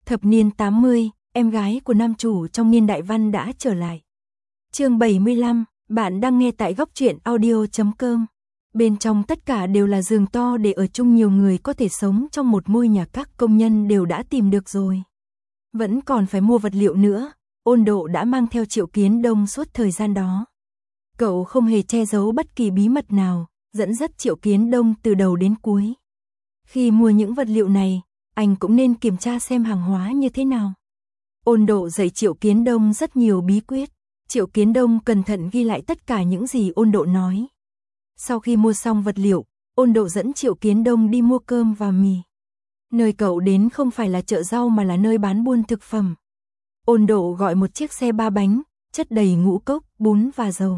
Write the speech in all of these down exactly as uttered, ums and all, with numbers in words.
Thập niên tám mươi, em gái của nam chủ trong niên đại văn đã trở lại. Chương bảy mươi lăm, bạn đang nghe tại góc truyện audio chấm com. Bên trong tất cả đều là giường to để ở chung nhiều người có thể sống trong một ngôi nhà, các công nhân đều đã tìm được rồi. Vẫn còn phải mua vật liệu nữa, Ôn Độ đã mang theo Triệu Kiến Đông suốt thời gian đó. Cậu không hề che giấu bất kỳ bí mật nào, dẫn dắt Triệu Kiến Đông từ đầu đến cuối. Khi mua những vật liệu này, anh cũng nên kiểm tra xem hàng hóa như thế nào. Ôn Độ dạy Triệu Kiến Đông rất nhiều bí quyết. Triệu Kiến Đông cẩn thận ghi lại tất cả những gì Ôn Độ nói. Sau khi mua xong vật liệu, Ôn Độ dẫn Triệu Kiến Đông đi mua cơm và mì. Nơi cậu đến không phải là chợ rau mà là nơi bán buôn thực phẩm. Ôn Độ gọi một chiếc xe ba bánh, chất đầy ngũ cốc, bún và dầu.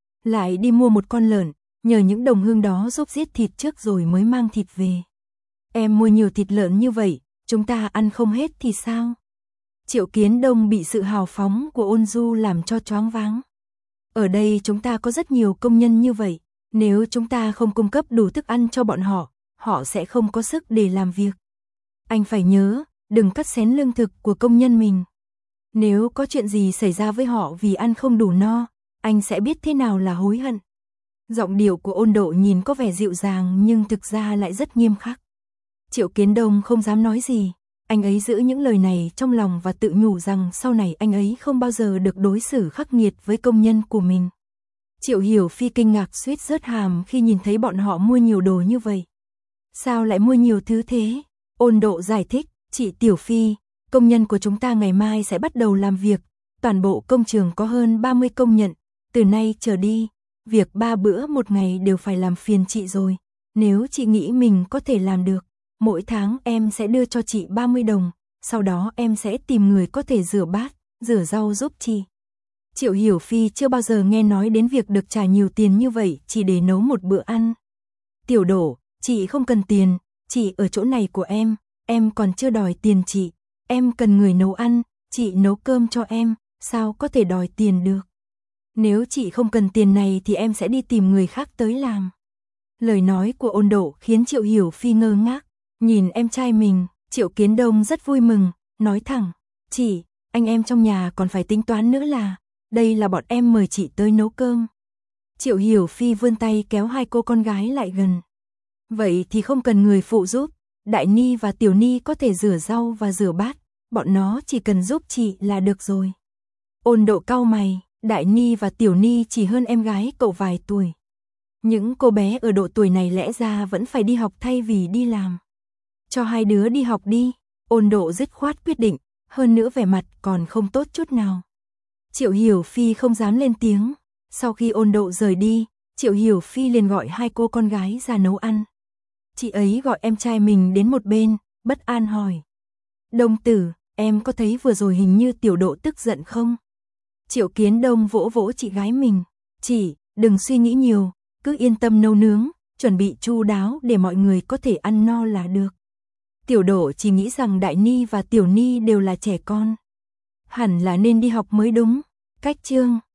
Lại đi mua một con lợn, nhờ những đồng hương đó giúp giết thịt trước rồi mới mang thịt về. Em mua nhiều thịt lợn như vậy, chúng ta ăn không hết thì sao? Triệu Kiến Đông bị sự hào phóng của Ôn Du làm cho choáng váng. Ở đây chúng ta có rất nhiều công nhân như vậy, nếu chúng ta không cung cấp đủ thức ăn cho bọn họ, họ sẽ không có sức để làm việc. Anh phải nhớ, đừng cắt xén lương thực của công nhân mình. Nếu có chuyện gì xảy ra với họ vì ăn không đủ no, anh sẽ biết thế nào là hối hận. Giọng điệu của Ôn Độ nhìn có vẻ dịu dàng nhưng thực ra lại rất nghiêm khắc. Triệu Kiến Đông không dám nói gì, anh ấy giữ những lời này trong lòng và tự nhủ rằng sau này anh ấy không bao giờ được đối xử khắc nghiệt với công nhân của mình. Triệu Hiểu Phi kinh ngạc suýt rớt hàm khi nhìn thấy bọn họ mua nhiều đồ như vậy. Sao lại mua nhiều thứ thế? Ôn Độ giải thích, chị Tiểu Phi, công nhân của chúng ta ngày mai sẽ bắt đầu làm việc, toàn bộ công trường có hơn ba mươi công nhân, từ nay trở đi, việc ba bữa một ngày đều phải làm phiền chị rồi, nếu chị nghĩ mình có thể làm được, mỗi tháng em sẽ đưa cho chị ba mươi đồng, sau đó em sẽ tìm người có thể rửa bát, rửa rau giúp chị. Triệu Hiểu Phi chưa bao giờ nghe nói đến việc được trả nhiều tiền như vậy chỉ để nấu một bữa ăn. Tiểu Đổ, chị không cần tiền, chị ở chỗ này của em, em còn chưa đòi tiền chị, em cần người nấu ăn, chị nấu cơm cho em, sao có thể đòi tiền được. Nếu chị không cần tiền này thì em sẽ đi tìm người khác tới làm. Lời nói của Ôn Độ khiến Triệu Hiểu Phi ngơ ngác, nhìn em trai mình, Triệu Kiến Đông rất vui mừng, nói thẳng, chị, anh em trong nhà còn phải tính toán nữa là, đây là bọn em mời chị tới nấu cơm. Triệu Hiểu Phi vươn tay kéo hai cô con gái lại gần. Vậy thì không cần người phụ giúp, Đại Ni và Tiểu Ni có thể rửa rau và rửa bát, bọn nó chỉ cần giúp chị là được rồi. Ôn Độ cau mày, Đại Ni và Tiểu Ni chỉ hơn em gái cậu vài tuổi. Những cô bé ở độ tuổi này lẽ ra vẫn phải đi học thay vì đi làm. Cho hai đứa đi học đi, Ôn Độ dứt khoát quyết định, hơn nữa vẻ mặt còn không tốt chút nào. Triệu Hiểu Phi không dám lên tiếng, sau khi Ôn Độ rời đi, Triệu Hiểu Phi liền gọi hai cô con gái ra nấu ăn. Chị ấy gọi em trai mình đến một bên, bất an hỏi. Đông tử, em có thấy vừa rồi hình như Tiểu Độ tức giận không? Triệu Kiến Đông vỗ vỗ chị gái mình, chị, đừng suy nghĩ nhiều, cứ yên tâm nấu nướng, chuẩn bị chu đáo để mọi người có thể ăn no là được. Tiểu Độ chỉ nghĩ rằng Đại Ni và Tiểu Ni đều là trẻ con. Hẳn là nên đi học mới đúng. Cách chương